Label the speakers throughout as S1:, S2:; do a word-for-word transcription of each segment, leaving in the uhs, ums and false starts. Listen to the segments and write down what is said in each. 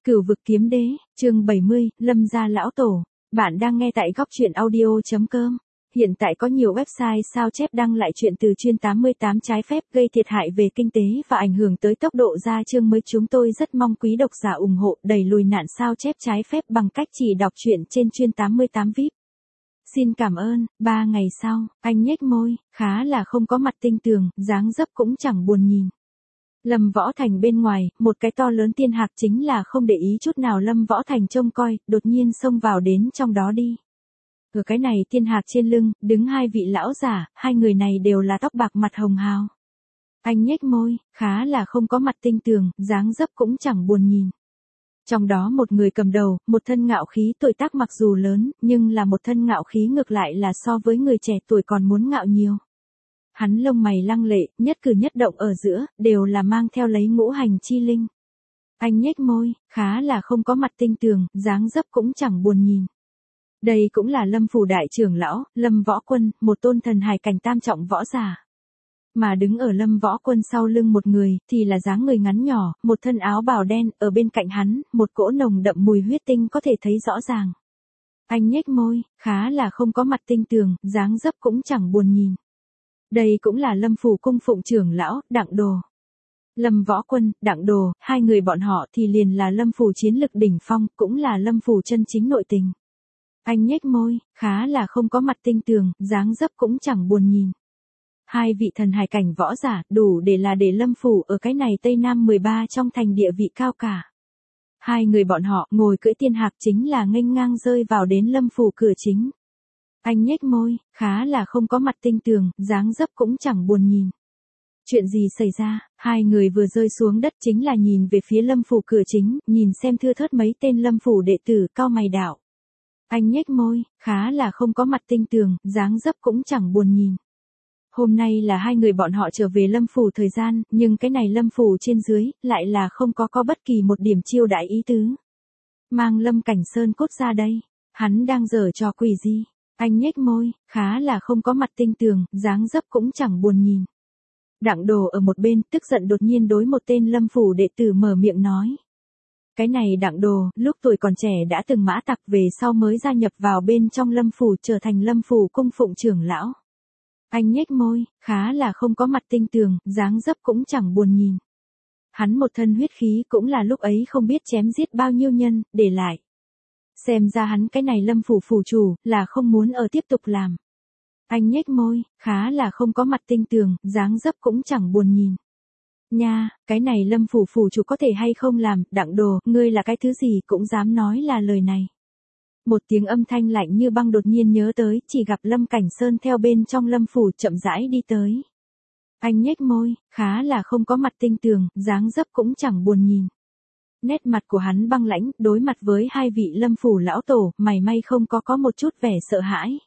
S1: Cửu vực kiếm đế, chương bảy mươi, Lâm gia lão tổ. Bạn đang nghe tại góc truyện audio chấm com. Hiện tại có nhiều website sao chép đăng lại chuyện từ chuyên tám mươi tám trái phép gây thiệt hại về kinh tế và ảnh hưởng tới tốc độ ra chương mới. Chúng tôi rất mong quý độc giả ủng hộ đẩy lùi nạn sao chép trái phép bằng cách chỉ đọc truyện trên chuyên tám mươi tám vi ai pi. Xin cảm ơn. Ba ngày sau, anh nhếch môi, khá là không có mặt tinh tường, dáng dấp cũng chẳng buồn nhìn. Lâm Võ Thành bên ngoài, một cái to lớn tiên hạc chính là không để ý chút nào Lâm Võ Thành trông coi, đột nhiên xông vào đến trong đó đi. Ở cái này tiên hạc trên lưng, đứng hai vị lão giả, hai người này đều là tóc bạc mặt hồng hào. Anh nhếch môi, khá là không có mặt tinh tường, dáng dấp cũng chẳng buồn nhìn. Trong đó một người cầm đầu, một thân ngạo khí tuổi tác mặc dù lớn, nhưng là một thân ngạo khí ngược lại là so với người trẻ tuổi còn muốn ngạo nhiều. Hắn lông mày lăng lệ, nhất cử nhất động ở giữa, đều là mang theo lấy ngũ hành chi linh. Anh nhếch môi, khá là không có mặt tinh tường, dáng dấp cũng chẳng buồn nhìn. Đây cũng là Lâm phủ đại trưởng lão, Lâm Võ Quân, một tôn thần hài cảnh tam trọng võ giả. Mà đứng ở Lâm Võ Quân sau lưng một người, thì là dáng người ngắn nhỏ, một thân áo bào đen, ở bên cạnh hắn, một cỗ nồng đậm mùi huyết tinh có thể thấy rõ ràng. Anh nhếch môi, khá là không có mặt tinh tường, dáng dấp cũng chẳng buồn nhìn. Đây cũng là Lâm phủ cung phụng trưởng lão, Đặng Đồ. Lâm Võ Quân, Đặng Đồ, hai người bọn họ thì liền là Lâm phủ chiến lực đỉnh phong, cũng là Lâm phủ chân chính nội tình. Anh nhếch môi, khá là không có mặt tinh tường, dáng dấp cũng chẳng buồn nhìn. Hai vị thần hài cảnh võ giả, đủ để là để Lâm phủ ở cái này Tây Nam mười ba trong thành địa vị cao cả. Hai người bọn họ ngồi cưỡi tiên hạc chính là nghênh ngang rơi vào đến Lâm phủ cửa chính. Anh nhếch môi, khá là không có mặt tinh tường, dáng dấp cũng chẳng buồn nhìn. Chuyện gì xảy ra, hai người vừa rơi xuống đất chính là nhìn về phía Lâm phủ cửa chính, nhìn xem thưa thớt mấy tên Lâm phủ đệ tử cao mày đạo. Anh nhếch môi, khá là không có mặt tinh tường, dáng dấp cũng chẳng buồn nhìn. Hôm nay là hai người bọn họ trở về Lâm phủ thời gian, nhưng cái này Lâm phủ trên dưới, lại là không có có bất kỳ một điểm chiêu đãi ý tứ. Mang Lâm Cảnh Sơn cốt ra đây, hắn đang giở trò quỷ gì? Anh nhếch môi, khá là không có mặt tinh tường, dáng dấp cũng chẳng buồn nhìn. Đặng Đồ ở một bên, tức giận đột nhiên đối một tên Lâm phủ đệ tử mở miệng nói. Cái này Đặng Đồ, lúc tuổi còn trẻ đã từng mã tặc về sau mới gia nhập vào bên trong Lâm phủ trở thành Lâm phủ cung phụng trưởng lão. Anh nhếch môi, khá là không có mặt tinh tường, dáng dấp cũng chẳng buồn nhìn. Hắn một thân huyết khí cũng là lúc ấy không biết chém giết bao nhiêu nhân, để lại. Xem ra hắn cái này Lâm phủ phủ chủ, là không muốn ở tiếp tục làm. Anh nhếch môi, khá là không có mặt tinh tường, dáng dấp cũng chẳng buồn nhìn. Nha, cái này Lâm phủ phủ chủ có thể hay không làm, Đặng Đồ, ngươi là cái thứ gì cũng dám nói là lời này. Một tiếng âm thanh lạnh như băng đột nhiên nhớ tới, chỉ gặp Lâm Cảnh Sơn theo bên trong Lâm phủ chậm rãi đi tới. Anh nhếch môi, khá là không có mặt tinh tường, dáng dấp cũng chẳng buồn nhìn. Nét mặt của hắn băng lãnh, đối mặt với hai vị Lâm phủ lão tổ, mày may không có có một chút vẻ sợ hãi.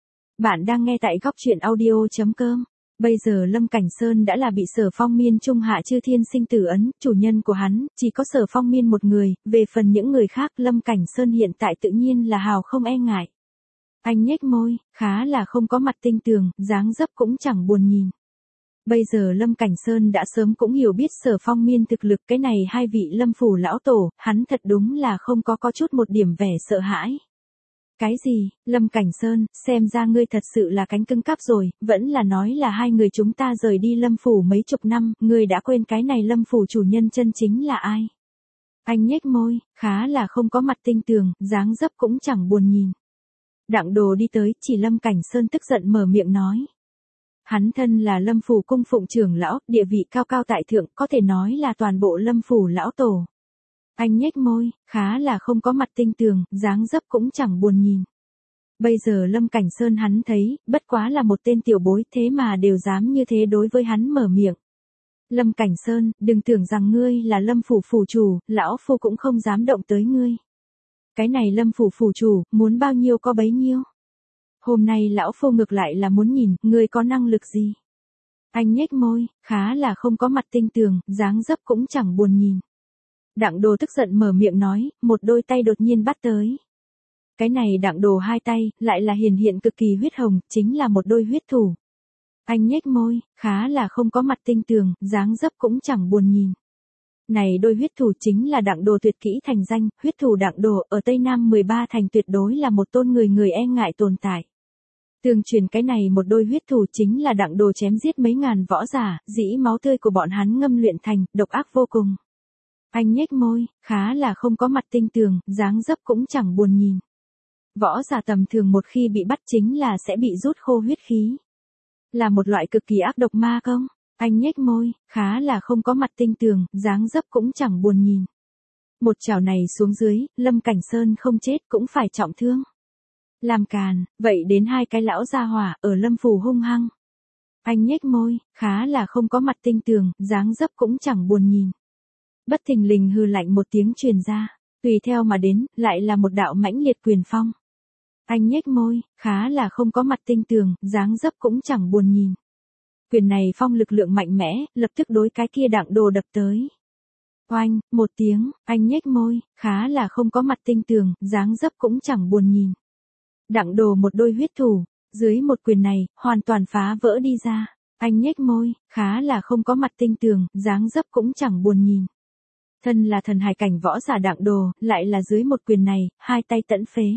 S1: Bạn đang nghe tại góc truyện audio chấm com. Bây giờ Lâm Cảnh Sơn đã là bị Sở Phong Miên trung hạ chư thiên sinh tử ấn, chủ nhân của hắn, chỉ có Sở Phong Miên một người, về phần những người khác Lâm Cảnh Sơn hiện tại tự nhiên là hào không e ngại. Anh nhếch môi, khá là không có mặt tinh tường, dáng dấp cũng chẳng buồn nhìn. Bây giờ Lâm Cảnh Sơn đã sớm cũng hiểu biết Sở Phong Miên thực lực, cái này hai vị Lâm phủ lão tổ, hắn thật đúng là không có có chút một điểm vẻ sợ hãi. Cái gì, Lâm Cảnh Sơn, xem ra ngươi thật sự là cánh cưng cáp rồi, vẫn là nói là hai người chúng ta rời đi Lâm phủ mấy chục năm, ngươi đã quên cái này Lâm phủ chủ nhân chân chính là ai? Anh nhếch môi, khá là không có mặt tinh tường, dáng dấp cũng chẳng buồn nhìn. Đặng Đồ đi tới, chỉ Lâm Cảnh Sơn tức giận mở miệng nói. Hắn thân là Lâm phủ cung phụng trưởng lão, địa vị cao cao tại thượng, có thể nói là toàn bộ Lâm phủ lão tổ. Anh nhếch môi, khá là không có mặt tinh tường, dáng dấp cũng chẳng buồn nhìn. Bây giờ Lâm Cảnh Sơn hắn thấy, bất quá là một tên tiểu bối, thế mà đều dám như thế đối với hắn mở miệng. Lâm Cảnh Sơn, đừng tưởng rằng ngươi là Lâm phủ phủ chủ, lão phu cũng không dám động tới ngươi. Cái này Lâm phủ phủ chủ, muốn bao nhiêu có bấy nhiêu. Hôm nay lão phu ngược lại là muốn nhìn, ngươi có năng lực gì. Anh nhếch môi, khá là không có mặt tinh tường, dáng dấp cũng chẳng buồn nhìn. Đặng Đồ tức giận mở miệng nói, một đôi tay đột nhiên bắt tới. Cái này Đặng Đồ hai tay, lại là hiển hiện cực kỳ huyết hồng, chính là một đôi huyết thủ. Anh nhếch môi, khá là không có mặt tinh tường, dáng dấp cũng chẳng buồn nhìn. Này đôi huyết thủ chính là Đặng Đồ tuyệt kỹ thành danh, huyết thủ Đặng Đồ ở Tây Nam mười ba thành tuyệt đối là một tôn người người e ngại tồn tại. Tương truyền cái này một đôi huyết thủ chính là Đặng Đồ chém giết mấy ngàn võ giả, dĩ máu tươi của bọn hắn ngâm luyện thành, độc ác vô cùng. Anh nhếch môi, khá là không có mặt tinh tường, dáng dấp cũng chẳng buồn nhìn. Võ giả tầm thường một khi bị bắt chính là sẽ bị rút khô huyết khí. Là một loại cực kỳ ác độc ma công. Anh nhếch môi, khá là không có mặt tinh tường, dáng dấp cũng chẳng buồn nhìn. Một chảo này xuống dưới, Lâm Cảnh Sơn không chết cũng phải trọng thương. Làm càn, vậy đến hai cái lão gia hỏa ở Lâm phủ hung hăng. Anh nhếch môi, khá là không có mặt tinh tường, dáng dấp cũng chẳng buồn nhìn. Bất thình lình hừ lạnh một tiếng truyền ra, tùy theo mà đến, lại là một đạo mãnh liệt quyền phong. Anh nhếch môi, khá là không có mặt tinh tường, dáng dấp cũng chẳng buồn nhìn. Quyền này phong lực lượng mạnh mẽ, lập tức đối cái kia Đặng Đồ đập tới. Oanh, một tiếng, anh nhếch môi, khá là không có mặt tinh tường, dáng dấp cũng chẳng buồn nhìn. Đặng Đồ một đôi huyết thủ, dưới một quyền này, hoàn toàn phá vỡ đi ra. Anh nhếch môi, khá là không có mặt tinh tường, dáng dấp cũng chẳng buồn nhìn. Thân là thần hài cảnh võ giả Đặng Đồ, lại là dưới một quyền này, hai tay tẫn phế.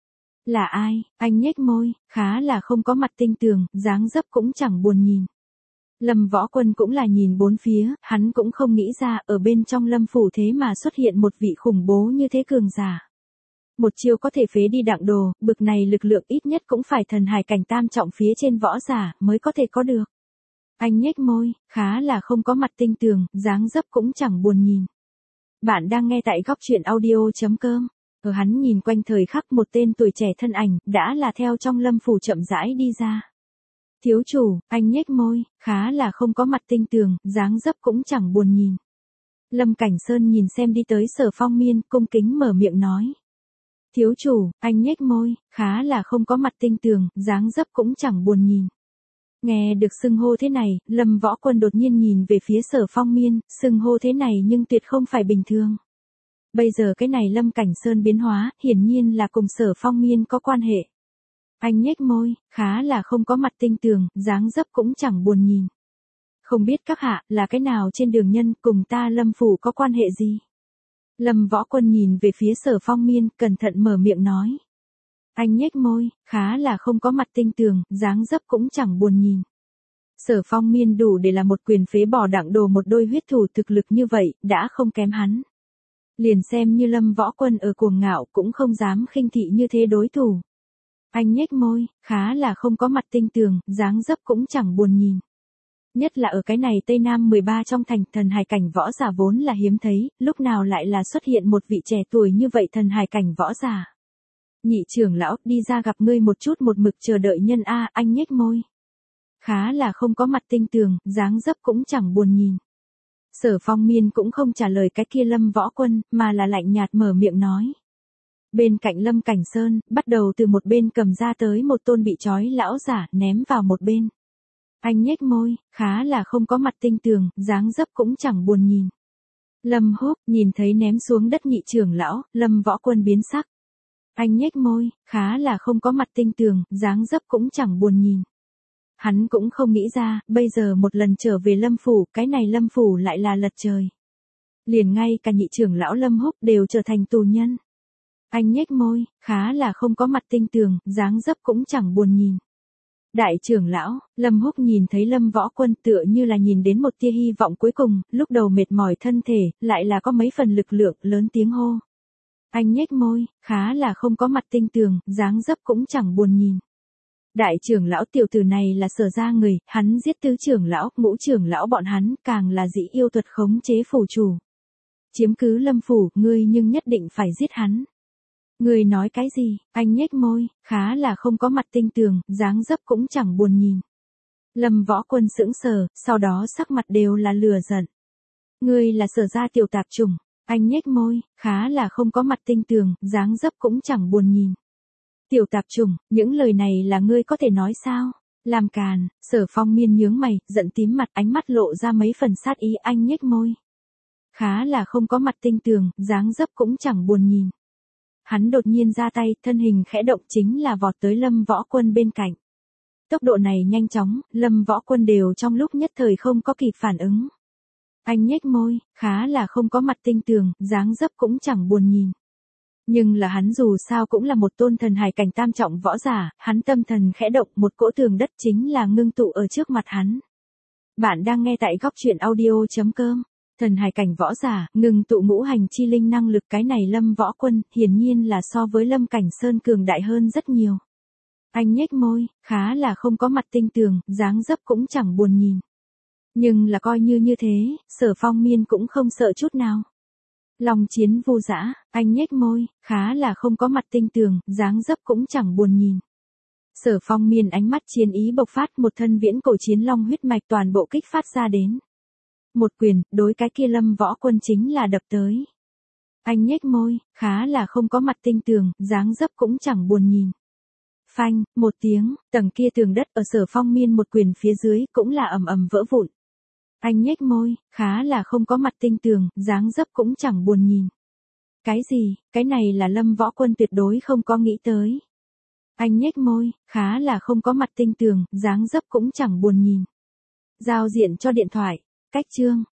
S1: Là ai? Anh nhếch môi, khá là không có mặt tinh tường, dáng dấp cũng chẳng buồn nhìn. Lâm Võ Quân cũng là nhìn bốn phía, hắn cũng không nghĩ ra ở bên trong Lâm phủ thế mà xuất hiện một vị khủng bố như thế cường giả. Một chiêu có thể phế đi Đặng Đồ, bực này lực lượng ít nhất cũng phải thần hài cảnh tam trọng phía trên võ giả mới có thể có được. Anh nhếch môi, khá là không có mặt tinh tường, dáng dấp cũng chẳng buồn nhìn. Bạn đang nghe tại góc truyện audio chấm com. Ở hắn nhìn quanh thời khắc một tên tuổi trẻ thân ảnh, đã là theo trong Lâm phủ chậm rãi đi ra. Thiếu chủ, anh nhếch môi, khá là không có mặt tinh tường, dáng dấp cũng chẳng buồn nhìn. Lâm Cảnh Sơn nhìn xem đi tới Sở Phong Miên, cung kính mở miệng nói. Thiếu chủ, anh nhếch môi, khá là không có mặt tinh tường, dáng dấp cũng chẳng buồn nhìn. Nghe được xưng hô thế này, Lâm Võ Quân đột nhiên nhìn về phía Sở Phong Miên, xưng hô thế này nhưng tuyệt không phải bình thường. Bây giờ cái này Lâm Cảnh Sơn biến hóa, hiển nhiên là cùng Sở Phong Miên có quan hệ. Anh nhếch môi, khá là không có mặt tinh tường, dáng dấp cũng chẳng buồn nhìn. Không biết các hạ, là cái nào trên đường nhân cùng ta Lâm phủ có quan hệ gì? Lâm Võ Quân nhìn về phía Sở Phong Miên, cẩn thận mở miệng nói. Anh nhếch môi, khá là không có mặt tinh tường, dáng dấp cũng chẳng buồn nhìn. Sở Phong Miên đủ để là một quyền phế bỏ Đặng Đồ một đôi huyết thủ thực lực như vậy, đã không kém hắn. Liền xem như Lâm Võ Quân ở cuồng ngạo cũng không dám khinh thị như thế đối thủ. Anh nhếch môi, khá là không có mặt tinh tường, dáng dấp cũng chẳng buồn nhìn. Nhất là ở cái này Tây Nam mười ba trong thành thần hài cảnh võ giả vốn là hiếm thấy, lúc nào lại là xuất hiện một vị trẻ tuổi như vậy thần hài cảnh võ giả. Nhị trưởng lão, đi ra gặp ngươi một chút một mực chờ đợi nhân a, anh nhếch môi. Khá là không có mặt tinh tường, dáng dấp cũng chẳng buồn nhìn. Sở Phong Miên cũng không trả lời cái kia Lâm Võ Quân, mà là lạnh nhạt mở miệng nói. Bên cạnh Lâm Cảnh Sơn, bắt đầu từ một bên cầm ra tới một tôn bị trói lão giả, ném vào một bên. Anh nhếch môi, khá là không có mặt tinh tường, dáng dấp cũng chẳng buồn nhìn. Lâm Húc, nhìn thấy ném xuống đất nhị trưởng lão, Lâm Võ Quân biến sắc. Anh nhếch môi, khá là không có mặt tinh tường, dáng dấp cũng chẳng buồn nhìn. Hắn cũng không nghĩ ra, bây giờ một lần trở về Lâm phủ, cái này Lâm phủ lại là lật trời. Liền ngay cả nhị trưởng lão Lâm Húc đều trở thành tù nhân. Anh nhếch môi, khá là không có mặt tinh tường, dáng dấp cũng chẳng buồn nhìn. Đại trưởng lão, Lâm Húc nhìn thấy Lâm Võ Quân tựa như là nhìn đến một tia hy vọng cuối cùng, lúc đầu mệt mỏi thân thể, lại là có mấy phần lực lượng, lớn tiếng hô. Anh nhếch môi, khá là không có mặt tinh tường, dáng dấp cũng chẳng buồn nhìn. Đại trưởng lão tiểu tử này là Sở gia người, hắn giết tứ trưởng lão, ngũ trưởng lão bọn hắn, càng là dĩ yêu thuật khống chế phủ chủ. Chiếm cứ Lâm phủ, ngươi nhưng nhất định phải giết hắn. Ngươi nói cái gì? Anh nhếch môi, khá là không có mặt tinh tường, dáng dấp cũng chẳng buồn nhìn. Lâm Võ Quân sững sờ, sau đó sắc mặt đều là lừa giận. Ngươi là Sở gia tiểu tạp chủng. Anh nhếch môi, khá là không có mặt tinh tường, dáng dấp cũng chẳng buồn nhìn. Tiểu tạp chủng, những lời này là ngươi có thể nói sao? Làm càn, Sở Phong Miên nhướng mày, giận tím mặt, ánh mắt lộ ra mấy phần sát ý. Anh nhếch môi. Khá là không có mặt tinh tường, dáng dấp cũng chẳng buồn nhìn. Hắn đột nhiên ra tay, thân hình khẽ động chính là vọt tới Lâm Võ Quân bên cạnh. Tốc độ này nhanh chóng, Lâm Võ Quân đều trong lúc nhất thời không có kịp phản ứng. Anh nhếch môi, khá là không có mặt tinh tường, dáng dấp cũng chẳng buồn nhìn. Nhưng là hắn dù sao cũng là một tôn thần hải cảnh tam trọng võ giả, hắn tâm thần khẽ động, một cỗ tường đất chính là ngưng tụ ở trước mặt hắn. Bạn đang nghe tại góc truyện audio.com. Thần hải cảnh võ giả, ngưng tụ ngũ hành chi linh năng lực, cái này Lâm Võ Quân, hiển nhiên là so với Lâm Cảnh Sơn cường đại hơn rất nhiều. Anh nhếch môi, khá là không có mặt tinh tường, dáng dấp cũng chẳng buồn nhìn. Nhưng là coi như như thế, Sở Phong Miên cũng không sợ chút nào. Long chiến vô dã, anh nhếch môi, khá là không có mặt tinh tường, dáng dấp cũng chẳng buồn nhìn. Sở Phong Miên ánh mắt chiến ý bộc phát, một thân viễn cổ chiến long huyết mạch toàn bộ kích phát ra đến. Một quyền, đối cái kia Lâm Võ Quân chính là đập tới. Anh nhếch môi, khá là không có mặt tinh tường, dáng dấp cũng chẳng buồn nhìn. Phanh, một tiếng, tầng kia tường đất ở Sở Phong Miên một quyền phía dưới cũng là ầm ầm vỡ vụn. Anh nhếch môi, khá là không có mặt tinh tường, dáng dấp cũng chẳng buồn nhìn. Cái gì, cái này là Lâm Võ Quân tuyệt đối không có nghĩ tới. Anh nhếch môi, khá là không có mặt tinh tường, dáng dấp cũng chẳng buồn nhìn. Giao diện cho điện thoại, cách chương.